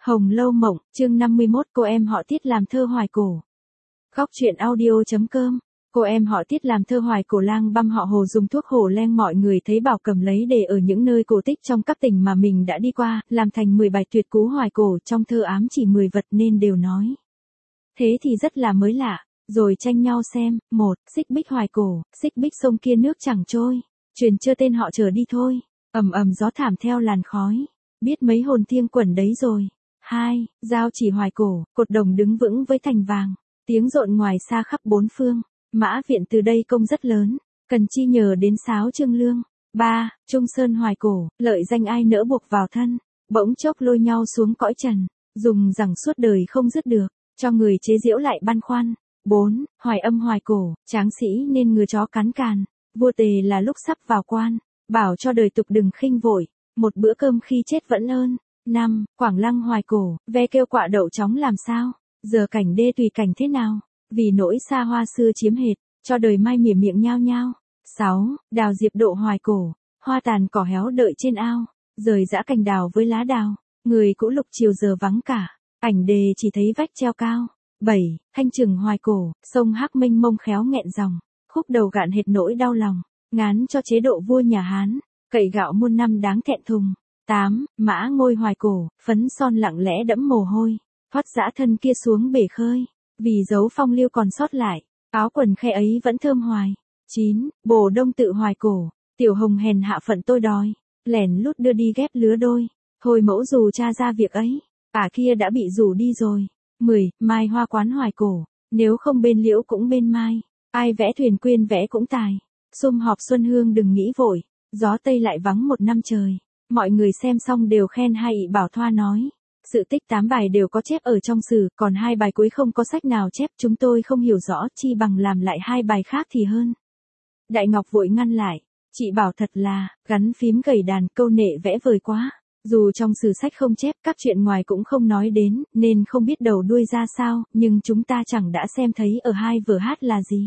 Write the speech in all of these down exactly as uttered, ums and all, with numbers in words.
Hồng Lâu Mộng, chương năm mươi mốt, cô em họ Tiết làm thơ hoài cổ. Góc truyện audio.com. Cô em họ Tiết làm thơ hoài cổ. Lang băm họ Hồ dùng thuốc hổ len, mọi người thấy bảo cầm lấy để ở những nơi cổ tích trong các tỉnh mà mình đã đi qua, làm thành mười bài tuyệt cú hoài cổ. Trong thơ ám chỉ mười vật nên đều nói. Thế thì rất là mới lạ, rồi tranh nhau xem. Một, xích bích hoài cổ, xích bích sông kia nước chẳng trôi, truyền chưa tên họ chờ đi thôi. Ầm ầm gió thảm theo làn khói, biết mấy hồn thiêng quẩn đấy rồi. Hai, giao chỉ hoài cổ, cột đồng đứng vững với thành vàng, tiếng rộn ngoài xa khắp bốn phương. Mã viện từ đây công rất lớn, cần chi nhờ đến sáo trương lương. Ba, trung sơn hoài cổ, lợi danh ai nỡ buộc vào thân, bỗng chốc lôi nhau xuống cõi trần, dùng rằng suốt đời không dứt được, cho người chế giễu lại băn khoăn. Bốn, hoài âm hoài cổ, tráng sĩ nên ngừa chó cắn càn, vua tề là lúc sắp vào quan, bảo cho đời tục đừng khinh vội, một bữa cơm khi chết vẫn ơn. Năm, Quảng Lăng hoài cổ, ve kêu quạ đậu chóng làm sao, giờ cảnh đê tùy cảnh thế nào, vì nỗi xa hoa xưa chiếm hệt, cho đời mai mỉa miệng nhao nhao. Sáu, đào diệp độ hoài cổ, hoa tàn cỏ héo đợi trên ao, rời dã cành đào với lá đào, người cũ lục chiều giờ vắng cả, ảnh đề chỉ thấy vách treo cao. Bảy, Thanh Trừng hoài cổ, sông Hắc mênh mông khéo nghẹn dòng, khúc đầu gạn hệt nỗi đau lòng, ngán cho chế độ vua nhà Hán, cậy gạo muôn năm đáng thẹn thùng. Tám, Mã Ngôi hoài cổ, phấn son lặng lẽ đẫm mồ hôi, thoát dã thân kia xuống bể khơi, vì dấu phong lưu còn sót lại, áo quần khe ấy vẫn thơm hoài. Chín, Bồ Đông tự hoài cổ, tiểu hồng hèn hạ phận tôi đòi, lẻn lút đưa đi ghép lứa đôi, hồi mẫu dù cha ra việc ấy, ả kia đã bị rủ đi rồi. Mười, Mai hoa quán hoài cổ, nếu không bên liễu cũng bên mai, ai vẽ thuyền quyên vẽ cũng tài, sum họp xuân hương đừng nghĩ vội, gió tây lại vắng một năm trời. Mọi người xem xong đều khen hay. Ị Bảo Thoa nói, sự tích tám bài đều có chép ở trong sử, còn hai bài cuối không có sách nào chép, chúng tôi không hiểu rõ, chi bằng làm lại hai bài khác thì hơn. Đại Ngọc vội ngăn lại, chị bảo thật là, gắn phím gảy đàn, câu nệ vẽ vời quá, dù trong sử sách không chép, các chuyện ngoài cũng không nói đến, nên không biết đầu đuôi ra sao, nhưng chúng ta chẳng đã xem thấy ở hai vở hát là gì.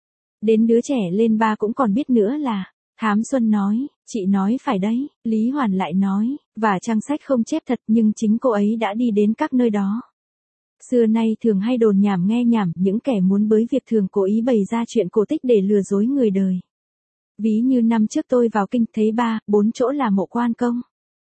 Đến đứa trẻ lên ba cũng còn biết nữa là. Thám Xuân nói, chị nói phải đấy, Lý Hoàn lại nói, và trang sách không chép thật nhưng chính cô ấy đã đi đến các nơi đó. Xưa nay thường hay đồn nhảm nghe nhảm, những kẻ muốn bới việc thường cố ý bày ra chuyện cổ tích để lừa dối người đời. Ví như năm trước tôi vào kinh thấy ba, bốn chỗ là mộ quan công.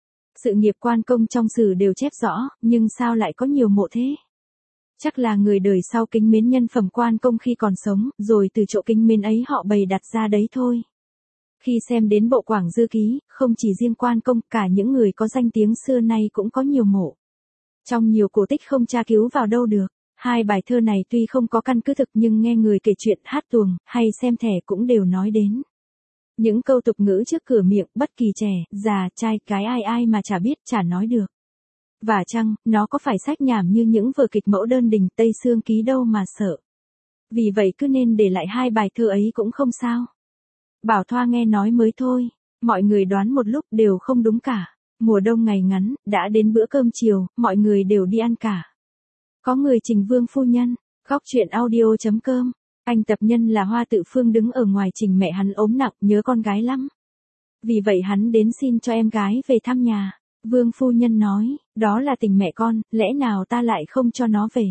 Sự nghiệp quan công trong sử đều chép rõ, nhưng sao lại có nhiều mộ thế? Chắc là người đời sau kính mến nhân phẩm quan công khi còn sống, rồi từ chỗ kính mến ấy họ bày đặt ra đấy thôi. Khi xem đến bộ Quảng Dư Ký, không chỉ riêng quan công, cả những người có danh tiếng xưa nay cũng có nhiều mộ. Trong nhiều cổ tích không tra cứu vào đâu được, hai bài thơ này tuy không có căn cứ thực nhưng nghe người kể chuyện, hát tuồng, hay xem thẻ cũng đều nói đến. Những câu tục ngữ trước cửa miệng, bất kỳ trẻ, già, trai, cái ai ai mà chả biết, chả nói được. Và chăng, nó có phải sách nhảm như những vở kịch Mẫu Đơn Đình, Tây Sương Ký đâu mà sợ. Vì vậy cứ nên để lại hai bài thơ ấy cũng không sao. Bảo Thoa nghe nói mới thôi, mọi người đoán một lúc đều không đúng cả. Mùa đông ngày ngắn, đã đến bữa cơm chiều, mọi người đều đi ăn cả. Có người trình Vương phu nhân, góc truyện audio.com, anh Tập Nhân là Hoa Tự Phương đứng ở ngoài trình mẹ hắn ốm nặng, nhớ con gái lắm. Vì vậy hắn đến xin cho em gái về thăm nhà. Vương phu nhân nói, đó là tình mẹ con, lẽ nào ta lại không cho nó về.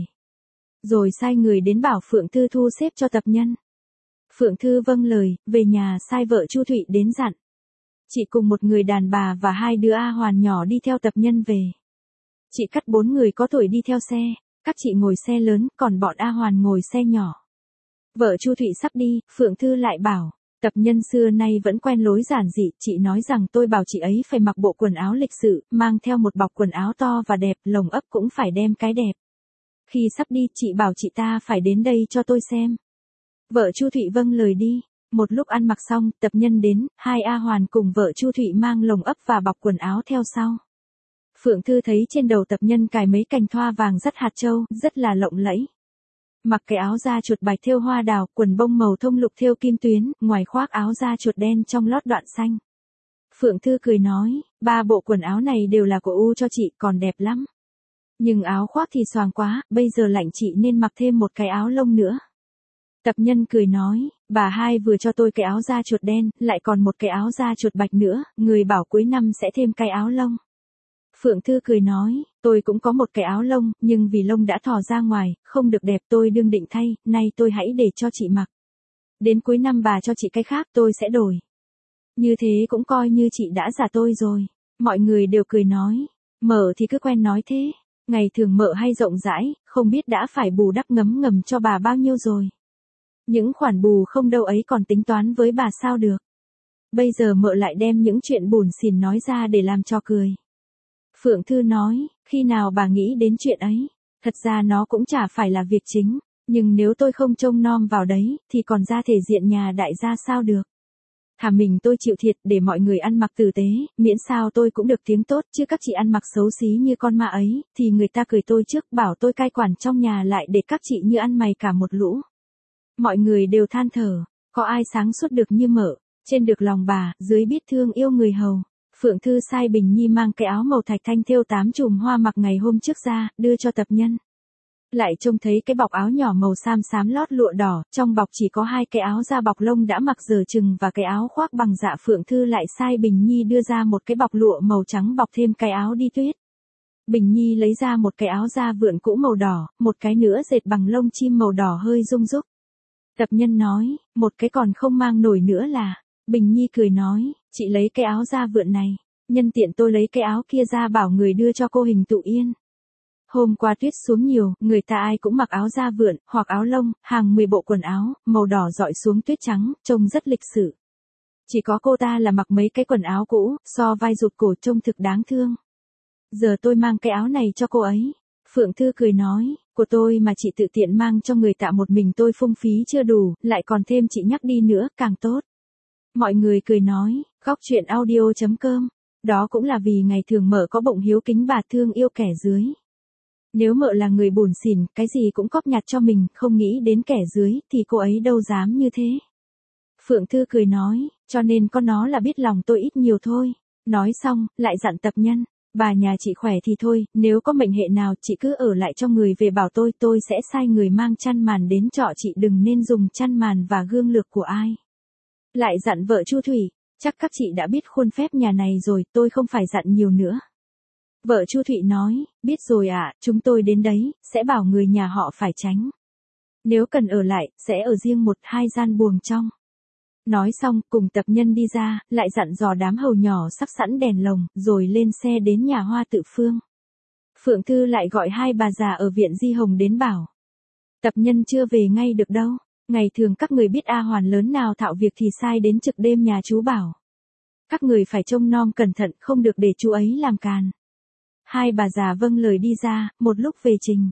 Rồi sai người đến bảo Phượng Thư thu xếp cho Tập Nhân. Phượng Thư vâng lời, về nhà sai vợ Chu Thụy đến dặn. Chị cùng một người đàn bà và hai đứa A Hoàn nhỏ đi theo Tập Nhân về. Chị cắt bốn người có tuổi đi theo xe, các chị ngồi xe lớn, còn bọn A Hoàn ngồi xe nhỏ. Vợ Chu Thụy sắp đi, Phượng Thư lại bảo, Tập Nhân xưa nay vẫn quen lối giản dị, chị nói rằng tôi bảo chị ấy phải mặc bộ quần áo lịch sự, mang theo một bọc quần áo to và đẹp, lồng ấp cũng phải đem cái đẹp. Khi sắp đi, chị bảo chị ta phải đến đây cho tôi xem. Vợ Chu Thụy vâng lời đi, một lúc ăn mặc xong, Tập Nhân đến, hai A Hoàn cùng vợ Chu Thụy mang lồng ấp và bọc quần áo theo sau. Phượng Thư thấy trên đầu Tập Nhân cài mấy cành thoa vàng rất hạt châu, rất là lộng lẫy. Mặc cái áo da chuột bạch thêu hoa đào, quần bông màu thông lục thêu kim tuyến, ngoài khoác áo da chuột đen trong lót đoạn xanh. Phượng Thư cười nói, ba bộ quần áo này đều là của U cho chị, còn đẹp lắm. Nhưng áo khoác thì xoàng quá, bây giờ lạnh chị nên mặc thêm một cái áo lông nữa. Tập Nhân cười nói, bà hai vừa cho tôi cái áo da chuột đen, lại còn một cái áo da chuột bạch nữa, người bảo cuối năm sẽ thêm cái áo lông. Phượng Thư cười nói, tôi cũng có một cái áo lông, nhưng vì lông đã thò ra ngoài, không được đẹp tôi đương định thay, nay tôi hãy để cho chị mặc. Đến cuối năm bà cho chị cái khác tôi sẽ đổi. Như thế cũng coi như chị đã giả tôi rồi. Mọi người đều cười nói, Mợ thì cứ quen nói thế. Ngày thường Mợ hay rộng rãi, không biết đã phải bù đắp ngấm ngầm cho bà bao nhiêu rồi. Những khoản bù không đâu ấy còn tính toán với bà sao được. Bây giờ Mợ lại đem những chuyện buồn xỉn nói ra để làm cho cười. Phượng Thư nói, khi nào bà nghĩ đến chuyện ấy, thật ra nó cũng chả phải là việc chính, nhưng nếu tôi không trông nom vào đấy, thì còn ra thể diện nhà đại gia sao được. Thà mình tôi chịu thiệt để mọi người ăn mặc tử tế, miễn sao tôi cũng được tiếng tốt, chứ các chị ăn mặc xấu xí như con ma ấy, thì người ta cười tôi trước bảo tôi cai quản trong nhà lại để các chị như ăn mày cả một lũ. Mọi người đều than thở, có ai sáng suốt được như Mợ, trên được lòng bà, dưới biết thương yêu người hầu. Phượng Thư sai Bình Nhi mang cái áo màu thạch thanh thêu tám chùm hoa mặc ngày hôm trước ra, đưa cho tập nhân. Lại trông thấy cái bọc áo nhỏ màu xám xám lót lụa đỏ, trong bọc chỉ có hai cái áo da bọc lông đã mặc dở chừng và cái áo khoác bằng dạ. Phượng Thư lại sai Bình Nhi đưa ra một cái bọc lụa màu trắng bọc thêm cái áo đi tuyết. Bình Nhi lấy ra một cái áo da vượn cũ màu đỏ, một cái nữa dệt bằng lông chim màu đỏ hơi rung rúc. Tập nhân nói, một cái còn không mang nổi nữa là, Bình Nhi cười nói, chị lấy cái áo da vượn này, nhân tiện tôi lấy cái áo kia ra bảo người đưa cho cô Hình Tụ Yên. Hôm qua tuyết xuống nhiều, người ta ai cũng mặc áo da vượn, hoặc áo lông, hàng mười bộ quần áo, màu đỏ dọi xuống tuyết trắng, trông rất lịch sự. Chỉ có cô ta là mặc mấy cái quần áo cũ, so vai rụt cổ trông thực đáng thương. Giờ tôi mang cái áo này cho cô ấy. Phượng Thư cười nói, của tôi mà chị tự tiện mang cho người tạ một mình tôi phung phí chưa đủ, lại còn thêm chị nhắc đi nữa, càng tốt. Mọi người cười nói, góc chuyện audio chấm com, đó cũng là vì ngày thường Mợ có bụng hiếu kính bà thương yêu kẻ dưới. Nếu Mợ là người buồn xỉn, cái gì cũng cóp nhặt cho mình, không nghĩ đến kẻ dưới, thì cô ấy đâu dám như thế. Phượng Thư cười nói, cho nên con nó là biết lòng tôi ít nhiều thôi. Nói xong, lại dặn tập nhân, bà nhà chị khỏe thì thôi, nếu có mệnh hệ nào chị cứ ở lại cho người về bảo tôi, tôi sẽ sai người mang chăn màn đến trọ chị, đừng nên dùng chăn màn và gương lược của ai. Lại dặn vợ Chu Thủy, chắc các chị đã biết khuôn phép nhà này rồi, tôi không phải dặn nhiều nữa. Vợ Chu Thụy nói, biết rồi ạ, à, chúng tôi đến đấy, sẽ bảo người nhà họ phải tránh. Nếu cần ở lại, sẽ ở riêng một hai gian buồng trong. Nói xong, cùng tập nhân đi ra, lại dặn dò đám hầu nhỏ sắp sẵn đèn lồng, rồi lên xe đến nhà Hoa Tự Phương. Phượng Thư lại gọi hai bà già ở viện Di Hồng đến bảo. Tập nhân chưa về ngay được đâu, ngày thường các người biết A Hoàn lớn nào thạo việc thì sai đến trực đêm nhà chú bảo. Các người phải trông nom cẩn thận, không được để chú ấy làm càn. Hai bà già vâng lời đi ra, một lúc về trình.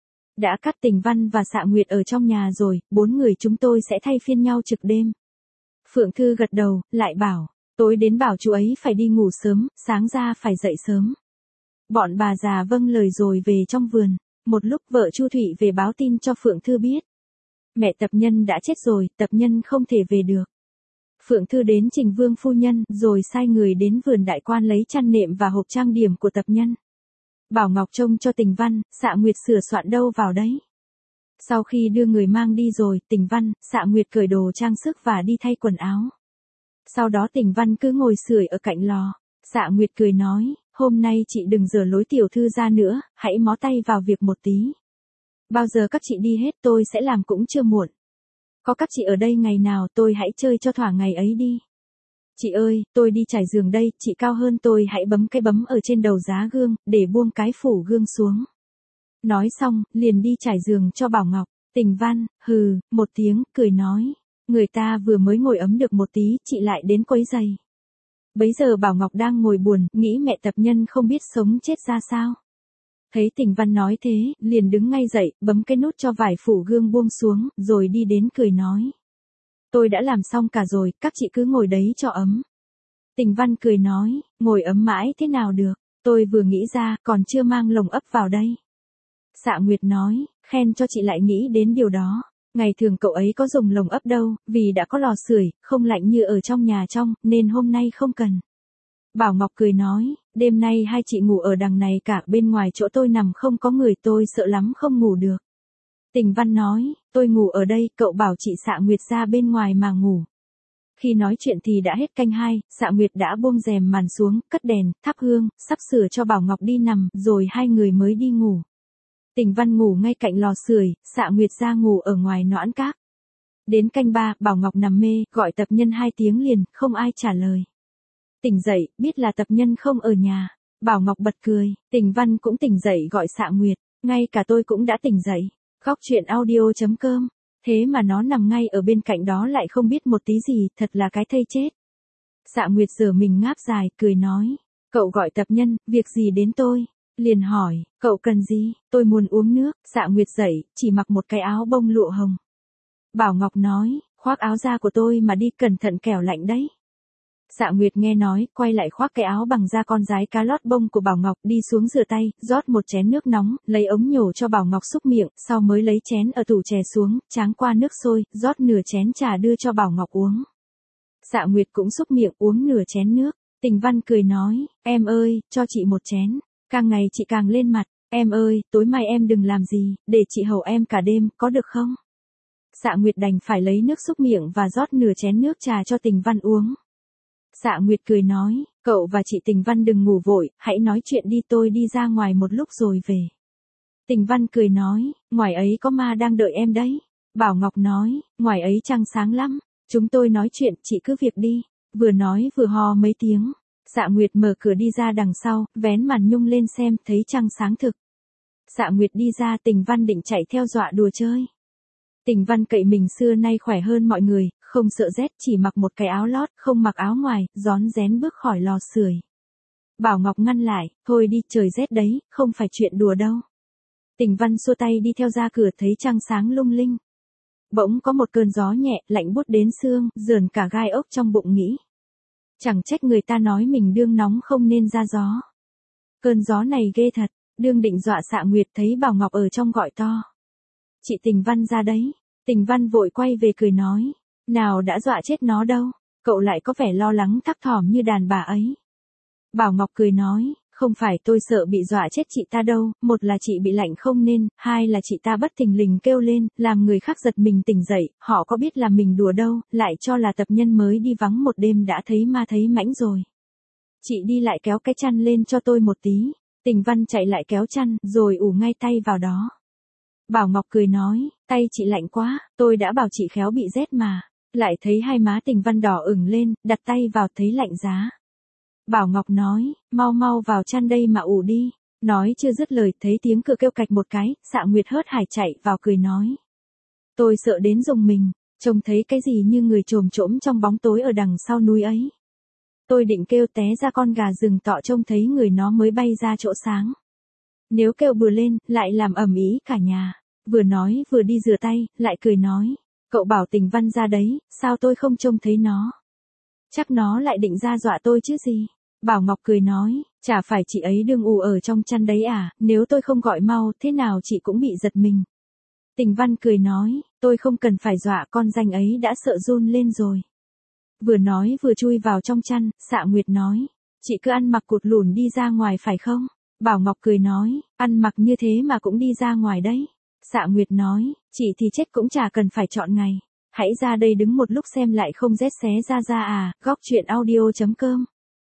Đã cắt Tình Văn và Xạ Nguyệt ở trong nhà rồi, bốn người chúng tôi sẽ thay phiên nhau trực đêm. Phượng Thư gật đầu, lại bảo, tối đến bảo chú ấy phải đi ngủ sớm, sáng ra phải dậy sớm. Bọn bà già vâng lời rồi về trong vườn. Một lúc vợ Chu Thụy về báo tin cho Phượng Thư biết. Mẹ tập nhân đã chết rồi, tập nhân không thể về được. Phượng Thư đến trình Vương phu nhân, rồi sai người đến vườn đại quan lấy chăn nệm và hộp trang điểm của tập nhân. Bảo Ngọc trông cho Tình Văn, Xạ Nguyệt sửa soạn đâu vào đấy. Sau khi đưa người mang đi rồi, Tình Văn, Xạ Nguyệt cởi đồ trang sức và đi thay quần áo. Sau đó Tình Văn cứ ngồi sưởi ở cạnh lò. Xạ Nguyệt cười nói, hôm nay chị đừng giở lối tiểu thư ra nữa, hãy mó tay vào việc một tí. Bao giờ các chị đi hết tôi sẽ làm cũng chưa muộn. Có các chị ở đây ngày nào tôi hãy chơi cho thỏa ngày ấy đi. Chị ơi, tôi đi trải giường đây, chị cao hơn tôi hãy bấm cái bấm ở trên đầu giá gương, để buông cái phủ gương xuống. Nói xong, liền đi trải giường cho Bảo Ngọc. Tình Văn, hừ, một tiếng, cười nói. Người ta vừa mới ngồi ấm được một tí, chị lại đến quấy giày. Bấy giờ Bảo Ngọc đang ngồi buồn, nghĩ mẹ tập nhân không biết sống chết ra sao. Thấy Tình Văn nói thế, liền đứng ngay dậy, bấm cái nút cho vải phủ gương buông xuống, rồi đi đến cười nói. Tôi đã làm xong cả rồi, các chị cứ ngồi đấy cho ấm. Tình Văn cười nói, ngồi ấm mãi thế nào được, tôi vừa nghĩ ra, còn chưa mang lồng ấp vào đây. Xạ Nguyệt nói, khen cho chị lại nghĩ đến điều đó. Ngày thường cậu ấy có dùng lồng ấp đâu, vì đã có lò sưởi, không lạnh như ở trong nhà trong, nên hôm nay không cần. Bảo Ngọc cười nói, đêm nay hai chị ngủ ở đằng này cả, bên ngoài chỗ tôi nằm không có người, tôi sợ lắm không ngủ được. Tình Văn nói, tôi ngủ ở đây, cậu bảo chị Xạ Nguyệt ra bên ngoài mà ngủ. Khi nói chuyện thì đã hết canh hai, Xạ Nguyệt đã buông rèm màn xuống, cất đèn, thắp hương, sắp sửa cho Bảo Ngọc đi nằm, rồi hai người mới đi ngủ. Tình Văn ngủ ngay cạnh lò sưởi, Xạ Nguyệt ra ngủ ở ngoài noãn các. Đến canh ba, Bảo Ngọc nằm mê, gọi tập nhân hai tiếng liền, không ai trả lời. Tỉnh dậy, biết là tập nhân không ở nhà. Bảo Ngọc bật cười, Tình Văn cũng tỉnh dậy gọi Xạ Nguyệt, ngay cả tôi cũng đã tỉnh dậy. Góc truyện audio chấm com. Thế mà nó nằm ngay ở bên cạnh đó lại không biết một tí gì, thật là cái thây chết. Xạ Nguyệt giở mình ngáp dài, cười nói, cậu gọi tập nhân, việc gì đến tôi? Liền hỏi, cậu cần gì? Tôi muốn uống nước. Xạ Nguyệt dậy, chỉ mặc một cái áo bông lụa hồng. Bảo Ngọc nói, khoác áo da của tôi mà đi, cẩn thận kẻo lạnh đấy. Xạ Nguyệt nghe nói, quay lại khoác cái áo bằng da con rái cá lót bông của Bảo Ngọc, đi xuống rửa tay, rót một chén nước nóng, lấy ống nhổ cho Bảo Ngọc xúc miệng, sau mới lấy chén ở tủ chè xuống, tráng qua nước sôi, rót nửa chén trà đưa cho Bảo Ngọc uống. Xạ Nguyệt cũng xúc miệng uống nửa chén nước. Tình Văn cười nói, em ơi, cho chị một chén. Càng ngày chị càng lên mặt, em ơi, tối mai em đừng làm gì, để chị hầu em cả đêm, có được không? Xạ Nguyệt đành phải lấy nước xúc miệng và rót nửa chén nước trà cho Tình Văn uống. Xạ Nguyệt cười nói, cậu và chị Tình Văn đừng ngủ vội, hãy nói chuyện đi, tôi đi ra ngoài một lúc rồi về. Tình Văn cười nói, ngoài ấy có ma đang đợi em đấy. Bảo Ngọc nói, ngoài ấy trăng sáng lắm, chúng tôi nói chuyện, chị cứ việc đi. Vừa nói vừa hò mấy tiếng. Xạ Nguyệt mở cửa đi ra đằng sau, vén màn nhung lên xem, thấy trăng sáng thực. Xạ Nguyệt đi ra, Tình Văn định chạy theo dọa đùa chơi. Tình Văn cậy mình xưa nay khỏe hơn mọi người, không sợ rét, chỉ mặc một cái áo lót, không mặc áo ngoài, rón rén bước khỏi lò sưởi. Bảo Ngọc ngăn lại, thôi đi, trời rét đấy, không phải chuyện đùa đâu. Tình Văn xua tay đi theo ra cửa, thấy trăng sáng lung linh. Bỗng có một cơn gió nhẹ, lạnh buốt đến xương, rờn cả gai ốc trong bụng nghĩ. Chẳng trách người ta nói mình đương nóng không nên ra gió. Cơn gió này ghê thật, đương định dọa Xạ Nguyệt thấy Bảo Ngọc ở trong gọi to. Chị Tình Văn ra đấy. Tình Văn vội quay về cười nói. Nào đã dọa chết nó đâu, cậu lại có vẻ lo lắng thấp thỏm như đàn bà ấy. Bảo Ngọc cười nói, không phải tôi sợ bị dọa chết chị ta đâu, một là chị bị lạnh không nên, hai là chị ta bất thình lình kêu lên, làm người khác giật mình tỉnh dậy, họ có biết là mình đùa đâu, lại cho là tập nhân mới đi vắng một đêm đã thấy ma thấy mãnh rồi. Chị đi lại kéo cái chăn lên cho tôi một tí. Tình Văn chạy lại kéo chăn, rồi ủ ngay tay vào đó. Bảo Ngọc cười nói, tay chị lạnh quá, tôi đã bảo chị khéo bị rét mà. Lại thấy hai má Tình Văn đỏ ửng lên, đặt tay vào thấy lạnh giá. Bảo Ngọc nói, mau mau vào chăn đây mà ủ đi. Nói chưa dứt lời, thấy tiếng cửa kêu cạch một cái, Xạ Nguyệt hớt hải chạy vào cười nói. Tôi sợ đến rùng mình, trông thấy cái gì như người chồm chỗm trong bóng tối ở đằng sau núi ấy. Tôi định kêu té ra con gà rừng tọ, trông thấy người nó mới bay ra chỗ sáng. Nếu kêu bừa lên, lại làm ầm ĩ cả nhà. Vừa nói vừa đi rửa tay, lại cười nói. Cậu bảo Tình Văn ra đấy, sao tôi không trông thấy nó? Chắc nó lại định ra dọa tôi chứ gì? Bảo Ngọc cười nói, chả phải chị ấy đương ù ở trong chăn đấy à, nếu tôi không gọi mau, thế nào chị cũng bị giật mình. Tình Văn cười nói, tôi không cần phải dọa, con danh ấy đã sợ run lên rồi. Vừa nói vừa chui vào trong chăn, Xạ Nguyệt nói, chị cứ ăn mặc cụt lùn đi ra ngoài phải không? Bảo Ngọc cười nói, ăn mặc như thế mà cũng đi ra ngoài đấy. Xạ Nguyệt nói, chị thì chết cũng chả cần phải chọn ngày. Hãy ra đây đứng một lúc xem lại không rét xé ra ra à, góc truyện audio chấm com.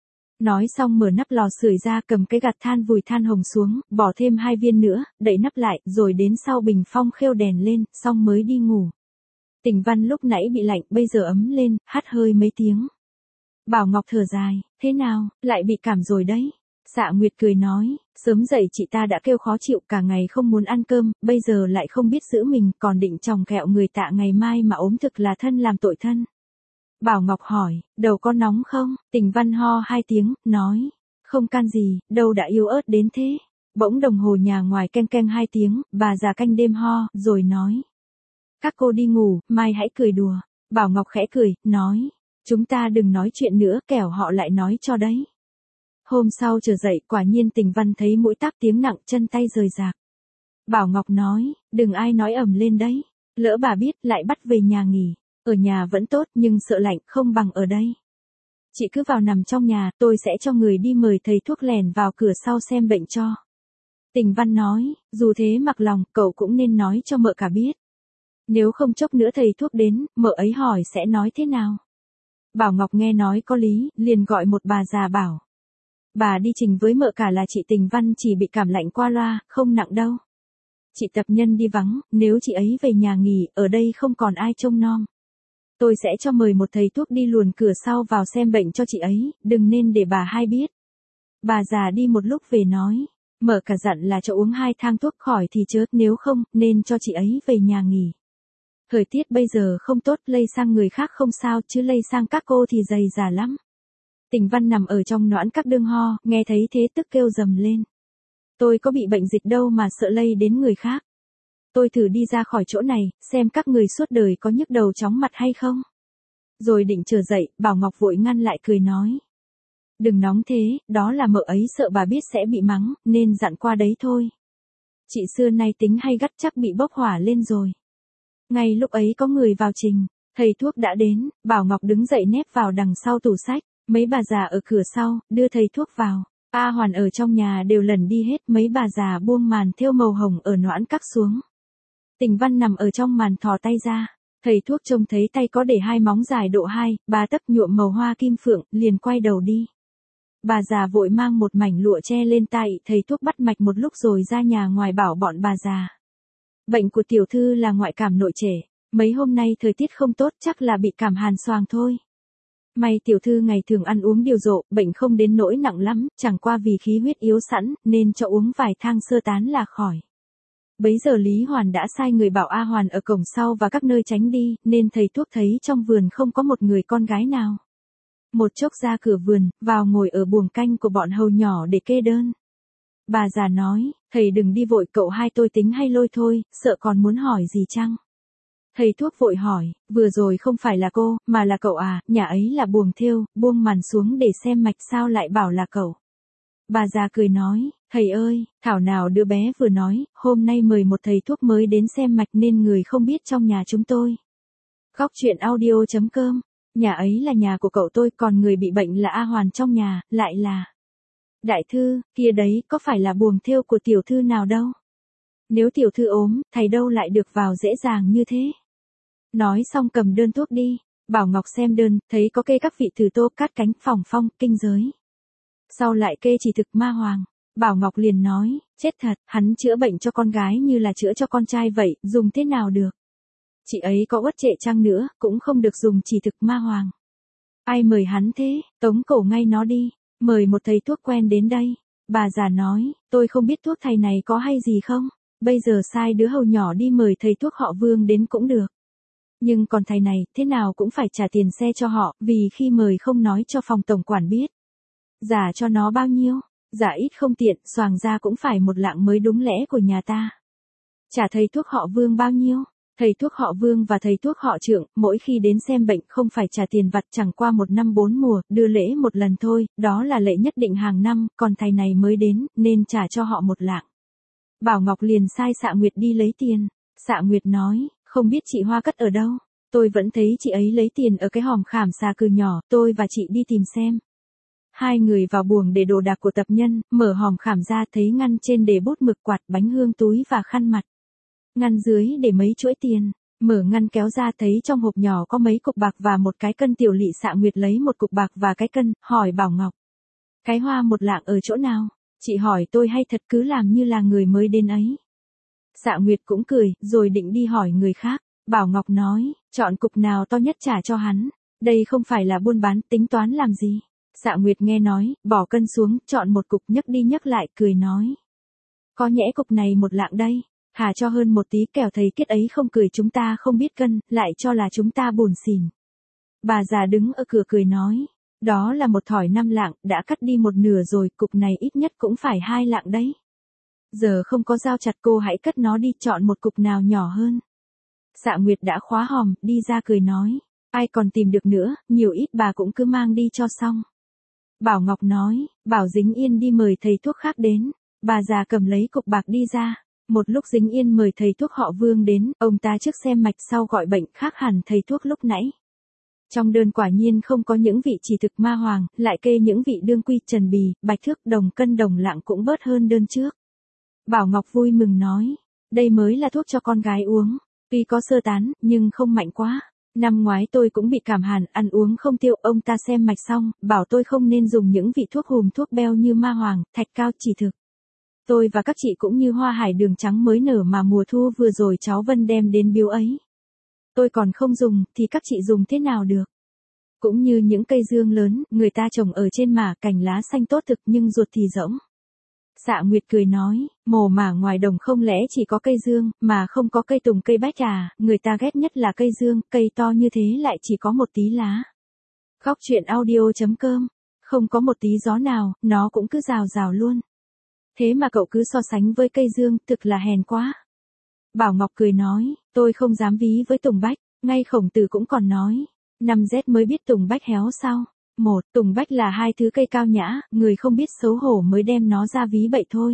Nói xong mở nắp lò sưởi ra, cầm cái gạt than vùi than hồng xuống, bỏ thêm hai viên nữa, đậy nắp lại, rồi đến sau bình phong khêu đèn lên, xong mới đi ngủ. Tình Văn lúc nãy bị lạnh, bây giờ ấm lên, hắt hơi mấy tiếng. Bảo Ngọc thở dài, thế nào, lại bị cảm rồi đấy. Xạ Nguyệt cười nói, sớm dậy chị ta đã kêu khó chịu, cả ngày không muốn ăn cơm, bây giờ lại không biết giữ mình, còn định chòng kẹo người tạ ngày mai mà ốm, thực là thân làm tội thân. Bảo Ngọc hỏi, đầu có nóng không? Tình Văn ho hai tiếng, nói, không can gì, đâu đã yếu ớt đến thế. Bỗng đồng hồ nhà ngoài keng keng hai tiếng, bà già canh đêm ho, rồi nói. Các cô đi ngủ, mai hãy cười đùa. Bảo Ngọc khẽ cười, nói, chúng ta đừng nói chuyện nữa, kẻo họ lại nói cho đấy. Hôm sau trở dậy, quả nhiên Tình Văn thấy mũi táp tiếng nặng, chân tay rời rạc. Bảo Ngọc nói, đừng ai nói ầm lên đấy. Lỡ bà biết, lại bắt về nhà nghỉ. Ở nhà vẫn tốt, nhưng sợ lạnh, không bằng ở đây. Chị cứ vào nằm trong nhà, tôi sẽ cho người đi mời thầy thuốc lèn vào cửa sau xem bệnh cho. Tình Văn nói, dù thế mặc lòng, cậu cũng nên nói cho mợ cả biết. Nếu không chốc nữa thầy thuốc đến, mợ ấy hỏi sẽ nói thế nào? Bảo Ngọc nghe nói có lý, liền gọi một bà già bảo. Bà đi trình với mợ cả là chị Tình Văn chỉ bị cảm lạnh qua loa, không nặng đâu. Chị Tập Nhân đi vắng, nếu chị ấy về nhà nghỉ, ở đây không còn ai trông nom. Tôi sẽ cho mời một thầy thuốc đi luồn cửa sau vào xem bệnh cho chị ấy, đừng nên để bà hai biết. Bà già đi một lúc về nói, mợ cả dặn là cho uống hai thang thuốc khỏi thì chớ, nếu không, nên cho chị ấy về nhà nghỉ. Thời tiết bây giờ không tốt, lây sang người khác không sao, chứ lây sang các cô thì dày dà lắm. Tình Văn nằm ở trong noãn các đương ho, nghe thấy thế tức kêu rầm lên. Tôi có bị bệnh dịch đâu mà sợ lây đến người khác. Tôi thử đi ra khỏi chỗ này, xem các người suốt đời có nhức đầu chóng mặt hay không. Rồi định trở dậy, Bảo Ngọc vội ngăn lại cười nói. Đừng nóng thế, đó là mợ ấy sợ bà biết sẽ bị mắng, nên dặn qua đấy thôi. Chị xưa nay tính hay gắt chắc bị bốc hỏa lên rồi. Ngay lúc ấy có người vào trình, thầy thuốc đã đến, Bảo Ngọc đứng dậy nép vào đằng sau tủ sách, mấy bà già ở cửa sau, đưa thầy thuốc vào. A Hoàn ở trong nhà đều lần đi hết, mấy bà già buông màn thêu màu hồng ở noãn các xuống. Tình Văn nằm ở trong màn thò tay ra, thầy thuốc trông thấy tay có để hai móng dài độ hai, ba tấc nhuộm màu hoa kim phượng, liền quay đầu đi. Bà già vội mang một mảnh lụa che lên tay, thầy thuốc bắt mạch một lúc rồi ra nhà ngoài bảo bọn bà già. Bệnh của tiểu thư là ngoại cảm nội trệ, mấy hôm nay thời tiết không tốt chắc là bị cảm hàn xoàng thôi. May tiểu thư ngày thường ăn uống điều độ, bệnh không đến nỗi nặng lắm, chẳng qua vì khí huyết yếu sẵn, nên cho uống vài thang sơ tán là khỏi. Bấy giờ Lý Hoàn đã sai người bảo A Hoàn ở cổng sau và các nơi tránh đi, nên thầy thuốc thấy trong vườn không có một người con gái nào. Một chốc ra cửa vườn, vào ngồi ở buồng canh của bọn hầu nhỏ để kê đơn. Bà già nói, thầy đừng đi vội, cậu hai tôi tính hay lôi thôi, sợ còn muốn hỏi gì chăng? Thầy thuốc vội hỏi, vừa rồi không phải là cô, mà là cậu à, nhà ấy là buồng thêu, buông màn xuống để xem mạch sao lại bảo là cậu. Bà già cười nói, thầy ơi, thảo nào đứa bé vừa nói, hôm nay mời một thầy thuốc mới đến xem mạch nên người không biết trong nhà chúng tôi. Góc truyện audio chấm com, nhà ấy là nhà của cậu tôi, còn người bị bệnh là A Hoàn trong nhà, lại là... Đại thư, kia đấy, có phải là buồng thêu của tiểu thư nào đâu? Nếu tiểu thư ốm, thầy đâu lại được vào dễ dàng như thế? Nói xong cầm đơn thuốc đi, Bảo Ngọc xem đơn, thấy có kê các vị từ Tô, Cát Cánh, Phòng Phong, Kinh Giới. Sau lại kê chỉ thực Ma Hoàng, Bảo Ngọc liền nói, chết thật, hắn chữa bệnh cho con gái như là chữa cho con trai vậy, dùng thế nào được? Chị ấy có uất trệ chăng nữa, cũng không được dùng chỉ thực Ma Hoàng. Ai mời hắn thế, tống cổ ngay nó đi, mời một thầy thuốc quen đến đây. Bà già nói, tôi không biết thuốc thầy này có hay gì không, bây giờ sai đứa hầu nhỏ đi mời thầy thuốc họ Vương đến cũng được. Nhưng còn thầy này, thế nào cũng phải trả tiền xe cho họ, vì khi mời không nói cho phòng tổng quản biết. Giả cho nó bao nhiêu, giả ít không tiện, xoàng ra cũng phải một lạng mới đúng lẽ của nhà ta. Trả thầy thuốc họ Vương bao nhiêu? Thầy thuốc họ Vương và thầy thuốc họ Trượng, mỗi khi đến xem bệnh không phải trả tiền vặt, chẳng qua một năm bốn mùa, đưa lễ một lần thôi, đó là lệ nhất định hàng năm, còn thầy này mới đến, nên trả cho họ một lạng. Bảo Ngọc liền sai Xạ Nguyệt đi lấy tiền. Xạ Nguyệt nói, không biết chị Hoa cất ở đâu, tôi vẫn thấy chị ấy lấy tiền ở cái hòm khảm xà cừ nhỏ, tôi và chị đi tìm xem. Hai người vào buồng để đồ đạc của Tập Nhân, mở hòm khảm ra thấy ngăn trên để bút mực, quạt, bánh hương, túi và khăn mặt. Ngăn dưới để mấy chuỗi tiền, mở ngăn kéo ra thấy trong hộp nhỏ có mấy cục bạc và một cái cân tiểu lỵ. Xạ Nguyệt lấy một cục bạc và cái cân, hỏi Bảo Ngọc. Cái hoa một lạng ở chỗ nào? Chị hỏi tôi hay thật cứ làm như là người mới đến ấy. Xạ Nguyệt cũng cười, rồi định đi hỏi người khác. Bảo Ngọc nói, chọn cục nào to nhất trả cho hắn. Đây không phải là buôn bán, tính toán làm gì. Xạ Nguyệt nghe nói, bỏ cân xuống, chọn một cục, nhấc đi nhấc lại, cười nói. Có nhẽ cục này một lạng đây, thả cho hơn một tí, kẻo thầy Kiết ấy không cười chúng ta không biết cân, lại cho là chúng ta buồn xỉn. Bà già đứng ở cửa cười nói, đó là một thỏi năm lạng, đã cắt đi một nửa rồi, cục này ít nhất cũng phải hai lạng đấy. Giờ không có dao chặt, cô hãy cất nó đi, chọn một cục nào nhỏ hơn. Xạ Nguyệt đã khóa hòm, đi ra cười nói, ai còn tìm được nữa, nhiều ít bà cũng cứ mang đi cho xong. Bảo Ngọc nói, bảo Dính Yên đi mời thầy thuốc khác đến. Bà già cầm lấy cục bạc đi ra. Một lúc Dính Yên mời thầy thuốc họ Vương đến, ông ta trước xem mạch sau gọi bệnh, khác hẳn thầy thuốc lúc nãy. Trong đơn quả nhiên không có những vị chỉ thực Ma Hoàng, lại kê những vị đương quy, trần bì, bạch thước, đồng cân, đồng lạng cũng bớt hơn đơn trước. Bảo Ngọc vui mừng nói, đây mới là thuốc cho con gái uống, tuy có sơ tán, nhưng không mạnh quá. Năm ngoái tôi cũng bị cảm hàn, ăn uống không tiêu, ông ta xem mạch xong, bảo tôi không nên dùng những vị thuốc hùm thuốc beo như ma hoàng, thạch cao chỉ thực. Tôi và các chị cũng như hoa hải đường trắng mới nở mà mùa thu vừa rồi cháu Vân đem đến biếu ấy. Tôi còn không dùng, thì các chị dùng thế nào được? Cũng như những cây dương lớn, người ta trồng ở trên mả, cành lá xanh tốt thực nhưng ruột thì rỗng. Dạ Nguyệt cười nói, mồ mả ngoài đồng không lẽ chỉ có cây dương, mà không có cây tùng cây bách à, người ta ghét nhất là cây dương, cây to như thế lại chỉ có một tí lá. Góc truyện audio.com, không có một tí gió nào, nó cũng cứ rào rào luôn. Thế mà cậu cứ so sánh với cây dương, thực là hèn quá. Bảo Ngọc cười nói, tôi không dám ví với tùng bách, ngay Khổng Tử cũng còn nói, năm rét mới biết tùng bách héo sao. Một, tùng bách là hai thứ cây cao nhã, người không biết xấu hổ mới đem nó ra ví bậy thôi.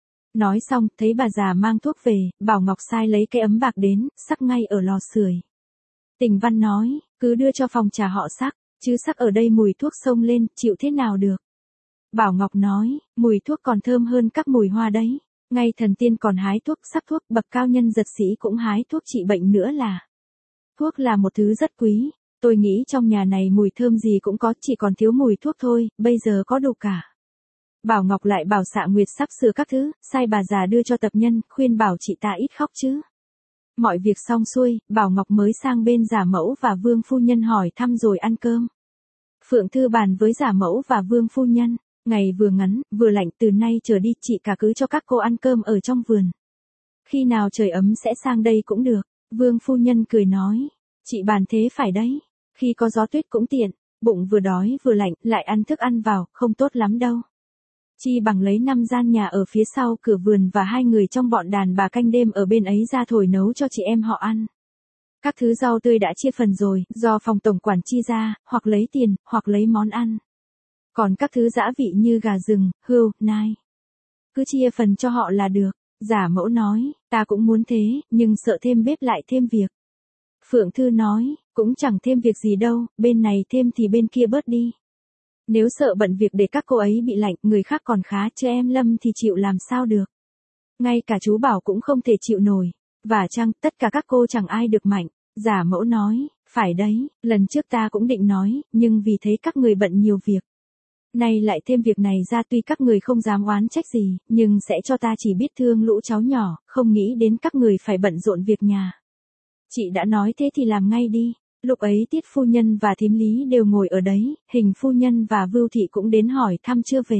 Nói xong, thấy bà già mang thuốc về, Bảo Ngọc sai lấy cái ấm bạc đến, sắc ngay ở lò sưởi. Tình Văn nói, cứ đưa cho phòng trà họ sắc, chứ sắc ở đây mùi thuốc xông lên, chịu thế nào được. Bảo Ngọc nói, mùi thuốc còn thơm hơn các mùi hoa đấy. Ngay thần tiên còn hái thuốc, sắc thuốc, bậc cao nhân giật sĩ cũng hái thuốc trị bệnh nữa là. Thuốc là một thứ rất quý. Tôi nghĩ trong nhà này mùi thơm gì cũng có, chỉ còn thiếu mùi thuốc thôi, bây giờ có đủ cả. Bảo Ngọc lại bảo Xạ Nguyệt sắp sửa các thứ, sai bà già đưa cho tập nhân, khuyên bảo chị ta ít khóc chứ. Mọi việc xong xuôi, Bảo Ngọc mới sang bên Giả Mẫu và Vương Phu Nhân hỏi thăm rồi ăn cơm. Phượng Thư bàn với Giả Mẫu và Vương Phu Nhân, ngày vừa ngắn, vừa lạnh, từ nay trở đi chị cả cứ cho các cô ăn cơm ở trong vườn. Khi nào trời ấm sẽ sang đây cũng được. Vương Phu Nhân cười nói, chị bàn thế phải đấy. Khi có gió tuyết cũng tiện, bụng vừa đói vừa lạnh, lại ăn thức ăn vào, không tốt lắm đâu. Chi bằng lấy năm gian nhà ở phía sau cửa vườn và hai người trong bọn đàn bà canh đêm ở bên ấy ra thổi nấu cho chị em họ ăn. Các thứ rau tươi đã chia phần rồi, do phòng tổng quản chi ra, hoặc lấy tiền, hoặc lấy món ăn. Còn các thứ giã vị như gà rừng, hươu, nai, cứ chia phần cho họ là được. Giả Mẫu nói, ta cũng muốn thế, nhưng sợ thêm bếp lại thêm việc. Phượng Thư nói, cũng chẳng thêm việc gì đâu, bên này thêm thì bên kia bớt đi. Nếu sợ bận việc để các cô ấy bị lạnh, người khác còn khá, chứ em Lâm thì chịu làm sao được. Ngay cả chú Bảo cũng không thể chịu nổi. Và chăng, tất cả các cô chẳng ai được mạnh. Giả Mẫu nói, phải đấy, lần trước ta cũng định nói, nhưng vì thấy các người bận nhiều việc. Nay lại thêm việc này ra, tuy các người không dám oán trách gì, nhưng sẽ cho ta chỉ biết thương lũ cháu nhỏ, không nghĩ đến các người phải bận rộn việc nhà. Chị đã nói thế thì làm ngay đi. Lúc ấy Tiết Phu Nhân và Thím Lý đều ngồi ở đấy, Hình Phu Nhân và Vưu Thị cũng đến hỏi thăm chưa về.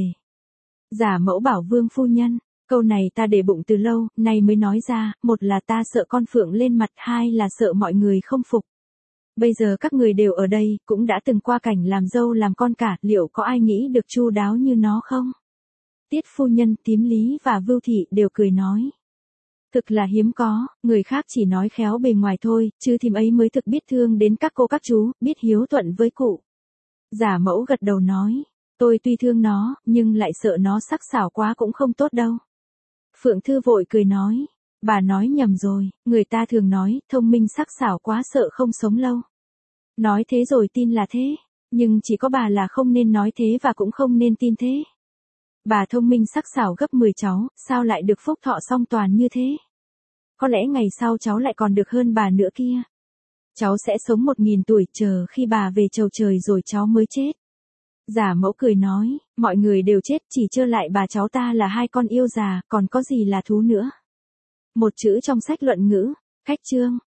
Giả Mẫu bảo Vương Phu Nhân, câu này ta để bụng từ lâu, nay mới nói ra, một là ta sợ con Phượng lên mặt, hai là sợ mọi người không phục. Bây giờ các người đều ở đây, cũng đã từng qua cảnh làm dâu làm con cả, liệu có ai nghĩ được chu đáo như nó không? Tiết Phu Nhân, Thím Lý và Vưu Thị đều cười nói. Thực là hiếm có, người khác chỉ nói khéo bề ngoài thôi, chứ thím ấy mới thực biết thương đến các cô các chú, biết hiếu thuận với cụ. Giả Mẫu gật đầu nói, tôi tuy thương nó, nhưng lại sợ nó sắc sảo quá cũng không tốt đâu. Phượng Thư vội cười nói, bà nói nhầm rồi, người ta thường nói, thông minh sắc sảo quá sợ không sống lâu. Nói thế rồi tin là thế, nhưng chỉ có bà là không nên nói thế và cũng không nên tin thế. Bà thông minh sắc sảo gấp mười cháu, sao lại được phúc thọ song toàn như thế? Có lẽ ngày sau cháu lại còn được hơn bà nữa kia. Cháu sẽ sống một nghìn tuổi, chờ khi bà về chầu trời rồi cháu mới chết. Giả Mẫu cười nói, mọi người đều chết, chỉ trơ lại bà cháu ta là hai con yêu già, còn có gì là thú nữa. Một chữ trong sách luận ngữ, cách chương.